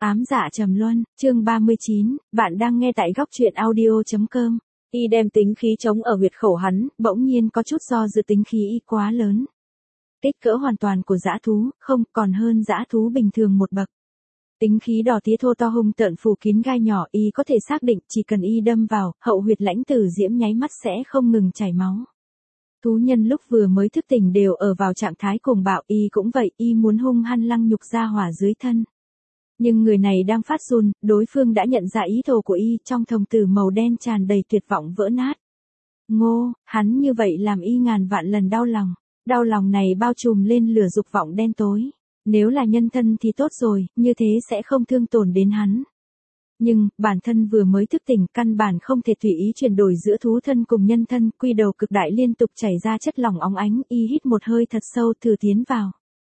Ám dạ trầm luân, chương 39, bạn đang nghe tại góc truyện audio.com. Y đem tính khí trống ở huyệt khẩu hắn, bỗng nhiên có chút do dự tính khí y quá lớn. Kích cỡ hoàn toàn của dã thú, không còn hơn dã thú bình thường một bậc. Tính khí đỏ tía thô to hung tợn phủ kín gai nhỏ, y có thể xác định chỉ cần y đâm vào, hậu huyệt Lãnh Tử Diễm nháy mắt sẽ không ngừng chảy máu. Thú nhân lúc vừa mới thức tỉnh đều ở vào trạng thái cuồng bạo, y cũng vậy, y muốn hung hăng lăng nhục ra hỏa dưới thân. Nhưng người này đang phát run, đối phương đã nhận ra ý đồ của y, trong đồng tử màu đen tràn đầy tuyệt vọng vỡ nát. Ngô, hắn như vậy làm y ngàn vạn lần đau lòng. Đau lòng này bao trùm lên lửa dục vọng đen tối. Nếu là nhân thân thì tốt rồi, như thế sẽ không thương tổn đến hắn. Nhưng, bản thân vừa mới thức tỉnh, căn bản không thể tùy ý chuyển đổi giữa thú thân cùng nhân thân, quy đầu cực đại liên tục chảy ra chất lỏng óng ánh, y hít một hơi thật sâu thử tiến vào.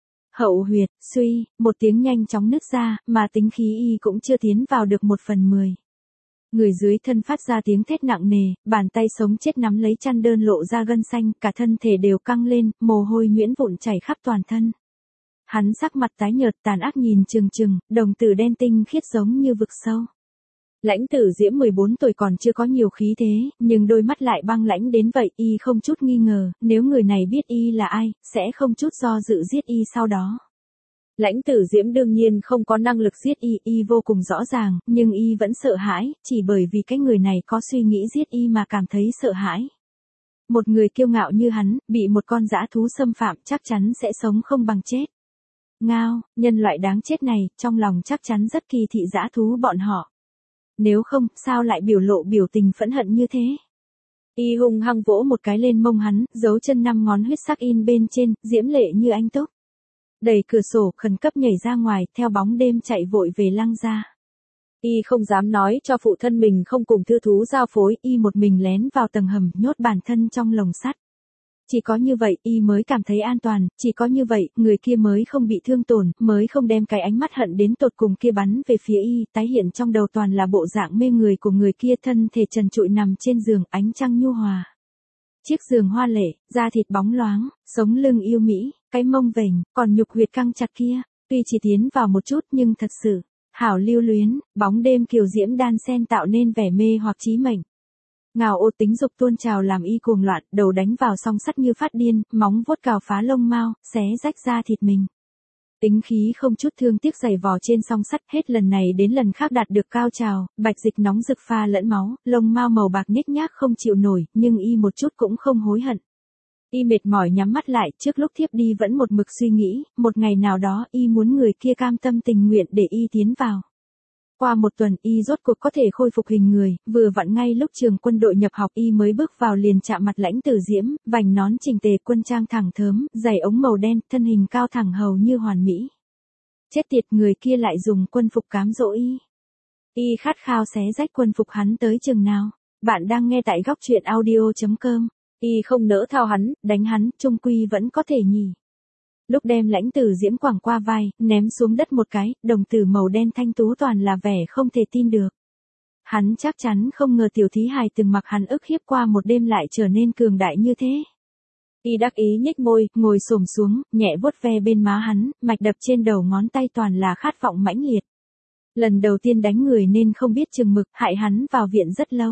Hậu huyệt, suy, một tiếng nhanh chóng nứt ra, mà tính khí y cũng chưa tiến vào được 1/10. Người dưới thân phát ra tiếng thét nặng nề, bàn tay sống chết nắm lấy chăn đơn lộ ra gân xanh, cả thân thể đều căng lên, mồ hôi nhuyễn vụn chảy khắp toàn thân. Hắn sắc mặt tái nhợt tàn ác nhìn chừng chừng, đồng tử đen tinh khiết giống như vực sâu. Lãnh Tử Diễm 14 tuổi còn chưa có nhiều khí thế, nhưng đôi mắt lại băng lãnh đến vậy, y không chút nghi ngờ, nếu người này biết y là ai, sẽ không chút do dự giết y sau đó. Lãnh Tử Diễm đương nhiên không có năng lực giết y vô cùng rõ ràng, nhưng y vẫn sợ hãi, chỉ bởi vì cái người này có suy nghĩ giết y mà cảm thấy sợ hãi. Một người kiêu ngạo như hắn, bị một con dã thú xâm phạm chắc chắn sẽ sống không bằng chết. Ngao, nhân loại đáng chết này, trong lòng chắc chắn rất kỳ thị dã thú bọn họ. Nếu không, sao lại biểu lộ biểu tình phẫn hận như thế? Y hung hăng vỗ một cái lên mông hắn, dấu chân 5 ngón huyết sắc in bên trên, diễm lệ như anh túc. Đẩy cửa sổ, khẩn cấp nhảy ra ngoài, theo bóng đêm chạy vội về Lăng gia. Y không dám nói cho phụ thân mình không cùng thư thú giao phối, y một mình lén vào tầng hầm, nhốt bản thân trong lồng sắt. Chỉ có như vậy, y mới cảm thấy an toàn, chỉ có như vậy, người kia mới không bị thương tổn, mới không đem cái ánh mắt hận đến tột cùng kia bắn về phía y, tái hiện trong đầu toàn là bộ dạng mê người của người kia, thân thể trần trụi nằm trên giường, ánh trăng nhu hòa. Chiếc giường hoa lệ, da thịt bóng loáng, sống lưng yêu mỹ, cái mông vểnh, còn nhục huyệt căng chặt kia, tuy chỉ tiến vào một chút nhưng thật sự, hảo lưu luyến, bóng đêm kiều diễm đan xen tạo nên vẻ mê hoặc trí mệnh. Ngào ô tính dục tuôn trào làm y cuồng loạn, đầu đánh vào song sắt như phát điên, móng vuốt cào phá lông mao, xé rách da thịt mình. Tính khí không chút thương tiếc giày vò trên song sắt, hết lần này đến lần khác đạt được cao trào, bạch dịch nóng rực pha lẫn máu, lông mao màu bạc nhếch nhác không chịu nổi, nhưng y một chút cũng không hối hận. Y mệt mỏi nhắm mắt lại, trước lúc thiếp đi vẫn một mực suy nghĩ, một ngày nào đó y muốn người kia cam tâm tình nguyện để y tiến vào. Qua một tuần y rốt cuộc có thể khôi phục hình người, vừa vặn ngay lúc trường quân đội nhập học y mới bước vào liền chạm mặt Lãnh Tử Diễm, vành nón chỉnh tề, quân trang thẳng thớm, giày ống màu đen, thân hình cao thẳng hầu như hoàn mỹ. Chết tiệt, người kia lại dùng quân phục cám dỗ y. Y khát khao xé rách quân phục hắn tới chừng nào. Bạn đang nghe tại góc truyện audio.com. Y không nỡ thao hắn, đánh hắn, chung quy vẫn có thể nhỉ. Lúc đem Lãnh Tử Diễm quẳng qua vai, ném xuống đất một cái, đồng tử màu đen thanh tú toàn là vẻ không thể tin được. Hắn chắc chắn không ngờ tiểu thí hài từng mặc hắn ức hiếp qua một đêm lại trở nên cường đại như thế. Y đắc ý nhếch môi, ngồi xổm xuống, nhẹ vuốt ve bên má hắn, mạch đập trên đầu ngón tay toàn là khát vọng mãnh liệt. Lần đầu tiên đánh người nên không biết chừng mực, hại hắn vào viện rất lâu.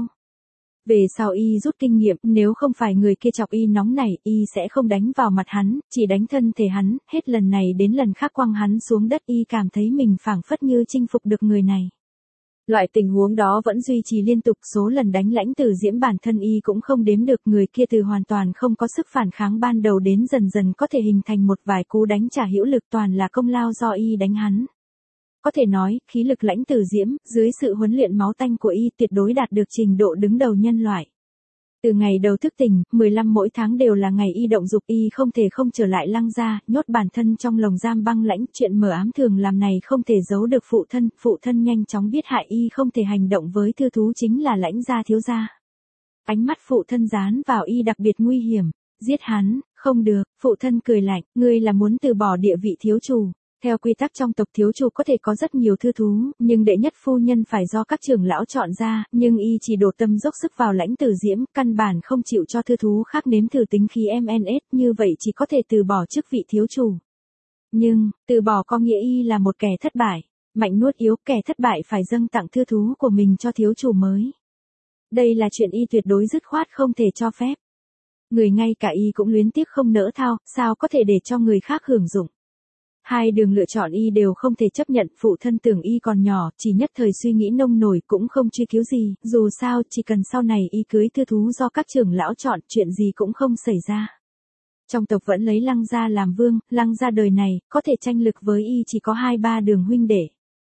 Về sau y rút kinh nghiệm, nếu không phải người kia chọc y nóng nảy, y sẽ không đánh vào mặt hắn, chỉ đánh thân thể hắn, hết lần này đến lần khác quăng hắn xuống đất, y cảm thấy mình phảng phất như chinh phục được người này. Loại tình huống đó vẫn duy trì liên tục, số lần đánh Lãnh Tử Diễm bản thân y cũng không đếm được, người kia từ hoàn toàn không có sức phản kháng ban đầu đến dần dần có thể hình thành một vài cú đánh trả hữu lực, toàn là công lao do y đánh hắn. Có thể nói, khí lực Lãnh Tử Diễm, dưới sự huấn luyện máu tanh của y tuyệt đối đạt được trình độ đứng đầu nhân loại. Từ ngày đầu thức tỉnh, 15 mỗi tháng đều là ngày y động dục, y không thể không trở lại Lăng gia, nhốt bản thân trong lồng giam băng lãnh, chuyện mờ ám thường làm này không thể giấu được phụ thân nhanh chóng biết hại y không thể hành động với thư thú chính là Lãnh gia thiếu gia. Ánh mắt phụ thân dán vào y đặc biệt nguy hiểm, giết hắn, không được, phụ thân cười lạnh, ngươi là muốn từ bỏ địa vị thiếu chủ. Theo quy tắc trong tộc thiếu chủ có thể có rất nhiều thư thú, nhưng đệ nhất phu nhân phải do các trưởng lão chọn ra, nhưng y chỉ đổ tâm dốc sức vào Lãnh Tử Diễm, căn bản không chịu cho thư thú khác nếm thử tính khí MNS, như vậy chỉ có thể từ bỏ chức vị thiếu chủ. Nhưng, từ bỏ có nghĩa y là một kẻ thất bại. mạnh nuốt yếu, kẻ thất bại phải dâng tặng thư thú của mình cho thiếu chủ mới. Đây là chuyện y tuyệt đối dứt khoát không thể cho phép. Người ngay cả y cũng luyến tiếc không nỡ thao, sao có thể để cho người khác hưởng dụng. Hai đường lựa chọn y đều không thể chấp nhận, phụ thân tưởng y còn nhỏ, chỉ nhất thời suy nghĩ nông nổi cũng không truy cứu gì, dù sao chỉ cần sau này y cưới thư thú do các trưởng lão chọn, chuyện gì cũng không xảy ra. Trong tộc vẫn lấy Lăng gia làm vương, Lăng gia đời này, có thể tranh lực với y chỉ có 2-3 đường huynh đệ.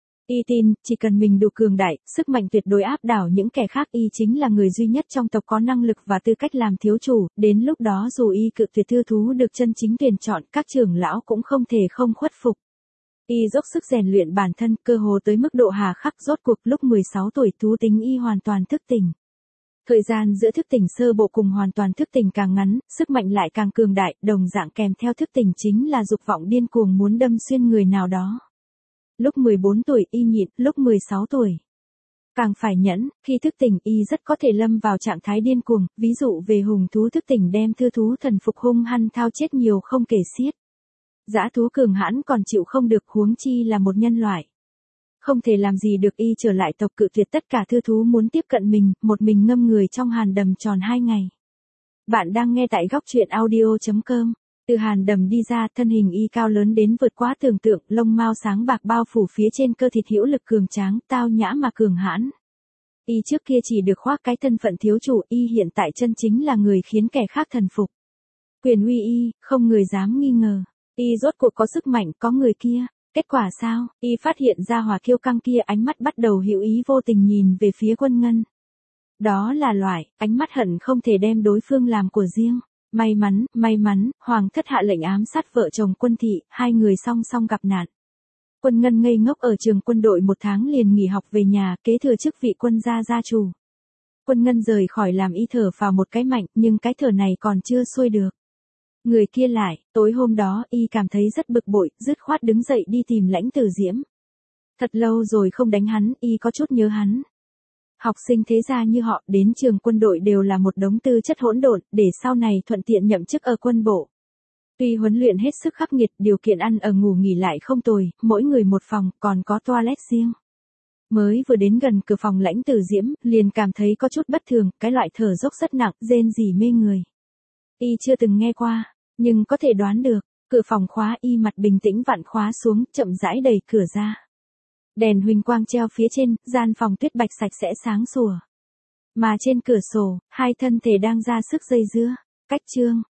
Y tin, chỉ cần mình đủ cường đại, sức mạnh tuyệt đối áp đảo những kẻ khác, y chính là người duy nhất trong tộc có năng lực và tư cách làm thiếu chủ, đến lúc đó dù y cự tuyệt thư thú được chân chính tuyển chọn, các trưởng lão cũng không thể không khuất phục. Y dốc sức rèn luyện bản thân, cơ hồ tới mức độ hà khắc, rốt cuộc lúc 16 tuổi thú tính y hoàn toàn thức tỉnh. Thời gian giữa thức tỉnh sơ bộ cùng hoàn toàn thức tỉnh càng ngắn, sức mạnh lại càng cường đại, đồng dạng kèm theo thức tỉnh chính là dục vọng điên cuồng muốn đâm xuyên người nào đó. Lúc 14 tuổi y nhịn, lúc 16 tuổi càng phải nhẫn, khi thức tỉnh y rất có thể lâm vào trạng thái điên cuồng, ví dụ về hùng thú thức tỉnh đem thư thú thần phục hung hăng thao chết nhiều không kể xiết. Dã thú cường hãn còn chịu không được, huống chi là một nhân loại. Không thể làm gì được, y trở lại tộc cự tuyệt tất cả thư thú muốn tiếp cận mình, một mình ngâm người trong hàn đầm tròn 2 ngày. Bạn đang nghe tại góc truyện audio.com. Từ hàn đầm đi ra, thân hình y cao lớn đến vượt quá tưởng tượng, lông mao sáng bạc bao phủ phía trên cơ thịt hữu lực cường tráng, tao nhã mà cường hãn. Y trước kia chỉ được khoác cái thân phận thiếu chủ, y hiện tại chân chính là người khiến kẻ khác thần phục. Quyền uy y, không người dám nghi ngờ. Y rốt cuộc có sức mạnh, có người kia. Kết quả sao? Y phát hiện ra hỏa kiêu căng kia, ánh mắt bắt đầu hữu ý vô tình nhìn về phía Quân Ngân. Đó là loại ánh mắt hận không thể đem đối phương làm của riêng. May mắn, hoàng thất hạ lệnh ám sát vợ chồng Quân thị, hai người song song gặp nạn. Quân Ngân ngây ngốc ở trường quân đội 1 tháng liền nghỉ học về nhà, kế thừa chức vị quân gia gia chủ. Quân Ngân rời khỏi làm y thở vào một cái mạnh, nhưng cái thở này còn chưa xuôi được. Người kia lại, tối hôm đó y cảm thấy rất bực bội, dứt khoát đứng dậy đi tìm Lãnh Tử Diễm. Thật lâu rồi không đánh hắn, y có chút nhớ hắn. Học sinh thế gia như họ đến trường quân đội đều là một đống tư chất hỗn độn, để sau này thuận tiện nhậm chức ở quân bộ. Tuy huấn luyện hết sức khắc nghiệt, điều kiện ăn ở ngủ nghỉ lại không tồi, mỗi người một phòng, còn có toilet riêng. Mới vừa đến gần cửa phòng Lãnh Tử Diễm, liền cảm thấy có chút bất thường, cái loại thở dốc rất nặng, rên rỉ mê người. Y chưa từng nghe qua, nhưng có thể đoán được, cửa phòng khóa, y mặt bình tĩnh vặn khóa xuống, chậm rãi đẩy cửa ra. Đèn huỳnh quang treo phía trên, gian phòng tuyết bạch sạch sẽ sáng sủa. Mà trên cửa sổ, hai thân thể đang ra sức dây dưa. Cách chương